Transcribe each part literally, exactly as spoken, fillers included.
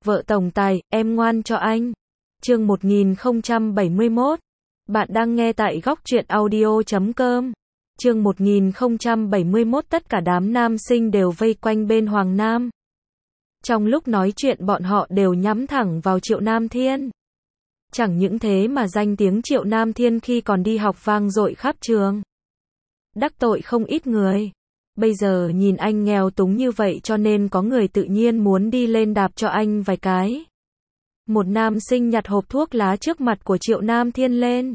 Vợ tổng tài, em ngoan cho anh. Chương một nghìn không trăm bảy mươi mốt. Bạn đang nghe tại góc truyện audio chấm com. Chương một nghìn không trăm bảy mươi mốt. Tất cả đám nam sinh đều vây quanh bên Hoàng Nam. Trong lúc nói chuyện bọn họ đều nhắm thẳng vào Triệu Nam Thiên. Chẳng những thế mà danh tiếng Triệu Nam Thiên khi còn đi học vang dội khắp trường. Đắc tội không ít người. Bây giờ nhìn anh nghèo túng như vậy cho nên có người tự nhiên muốn đi lên đạp cho anh vài cái. Một nam sinh nhặt hộp thuốc lá trước mặt của Triệu Nam Thiên lên.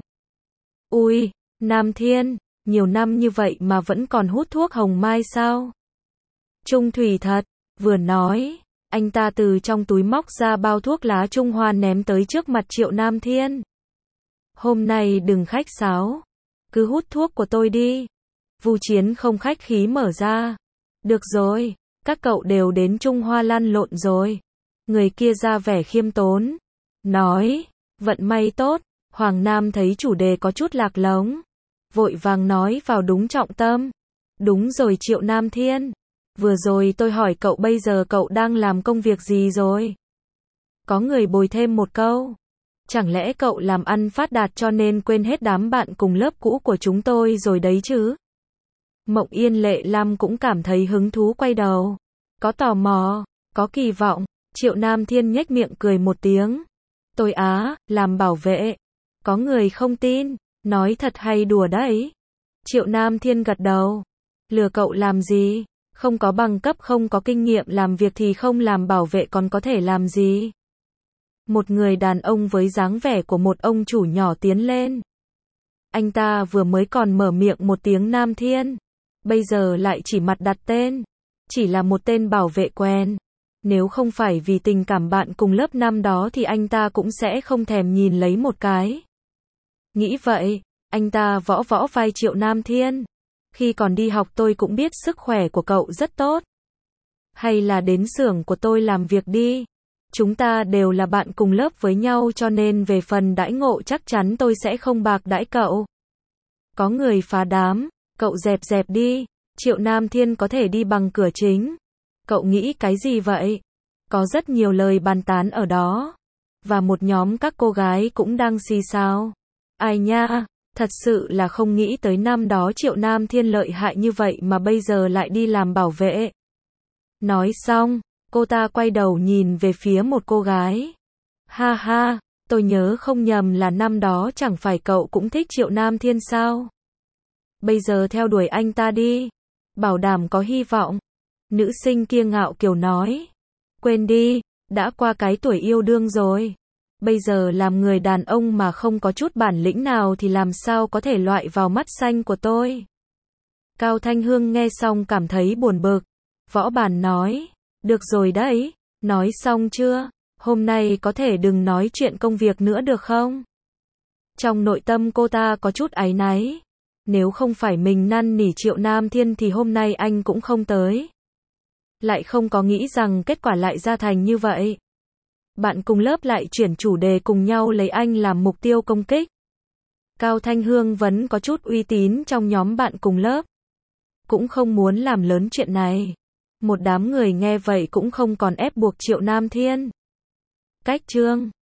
Ui, Nam Thiên, nhiều năm như vậy mà vẫn còn hút thuốc hồng mai sao? Trung thủy thật, vừa nói, anh ta từ trong túi móc ra bao thuốc lá Trung Hoa ném tới trước mặt Triệu Nam Thiên. Hôm nay đừng khách sáo, cứ hút thuốc của tôi đi. Vu Chiến không khách khí mở ra. Được rồi, các cậu đều đến Trung Hoa lăn lộn rồi. Người kia ra vẻ khiêm tốn. Nói, vận may tốt. Hoàng Nam thấy chủ đề có chút lạc lóng. Vội vàng nói vào đúng trọng tâm. Đúng rồi Triệu Nam Thiên. Vừa rồi tôi hỏi cậu bây giờ cậu đang làm công việc gì rồi? Có người bồi thêm một câu. Chẳng lẽ cậu làm ăn phát đạt cho nên quên hết đám bạn cùng lớp cũ của chúng tôi rồi đấy chứ? Mộng Yên Lệ Lam cũng cảm thấy hứng thú quay đầu. Có tò mò, có kỳ vọng. Triệu Nam Thiên nhếch miệng cười một tiếng. Tôi á, làm bảo vệ. Có người không tin, nói thật hay đùa đấy? Triệu Nam Thiên gật đầu. Lừa cậu làm gì? Không có bằng cấp, không có kinh nghiệm làm việc thì không làm bảo vệ còn có thể làm gì? Một người đàn ông với dáng vẻ của một ông chủ nhỏ tiến lên. Anh ta vừa mới còn mở miệng một tiếng Nam Thiên. Bây giờ lại chỉ mặt đặt tên. Chỉ là một tên bảo vệ quen. Nếu không phải vì tình cảm bạn cùng lớp năm đó thì anh ta cũng sẽ không thèm nhìn lấy một cái. Nghĩ vậy, anh ta võ võ vai Triệu Nam Thiên. Khi còn đi học tôi cũng biết sức khỏe của cậu rất tốt. Hay là đến xưởng của tôi làm việc đi. Chúng ta đều là bạn cùng lớp với nhau cho nên về phần đãi ngộ chắc chắn tôi sẽ không bạc đãi cậu. Có người phá đám. Cậu dẹp dẹp đi, Triệu Nam Thiên có thể đi bằng cửa chính. Cậu nghĩ cái gì vậy? Có rất nhiều lời bàn tán ở đó. Và một nhóm các cô gái cũng đang xì xào. Ai nha, thật sự là không nghĩ tới năm đó Triệu Nam Thiên lợi hại như vậy mà bây giờ lại đi làm bảo vệ. Nói xong, cô ta quay đầu nhìn về phía một cô gái. Ha ha, tôi nhớ không nhầm là năm đó chẳng phải cậu cũng thích Triệu Nam Thiên sao? Bây giờ theo đuổi anh ta đi. Bảo đảm có hy vọng. Nữ sinh kia ngạo kiều nói. Quên đi, đã qua cái tuổi yêu đương rồi. Bây giờ làm người đàn ông mà không có chút bản lĩnh nào thì làm sao có thể loại vào mắt xanh của tôi. Cao Thanh Hương nghe xong cảm thấy buồn bực. Võ Bản nói. Được rồi đấy, nói xong chưa? Hôm nay có thể đừng nói chuyện công việc nữa được không? Trong nội tâm cô ta có chút áy náy. Nếu không phải mình năn nỉ Triệu Nam Thiên thì hôm nay anh cũng không tới. Lại không có nghĩ rằng kết quả lại ra thành như vậy. Bạn cùng lớp lại chuyển chủ đề cùng nhau lấy anh làm mục tiêu công kích. Cao Thanh Hương vẫn có chút uy tín trong nhóm bạn cùng lớp. Cũng không muốn làm lớn chuyện này. Một đám người nghe vậy cũng không còn ép buộc Triệu Nam Thiên. Cách chương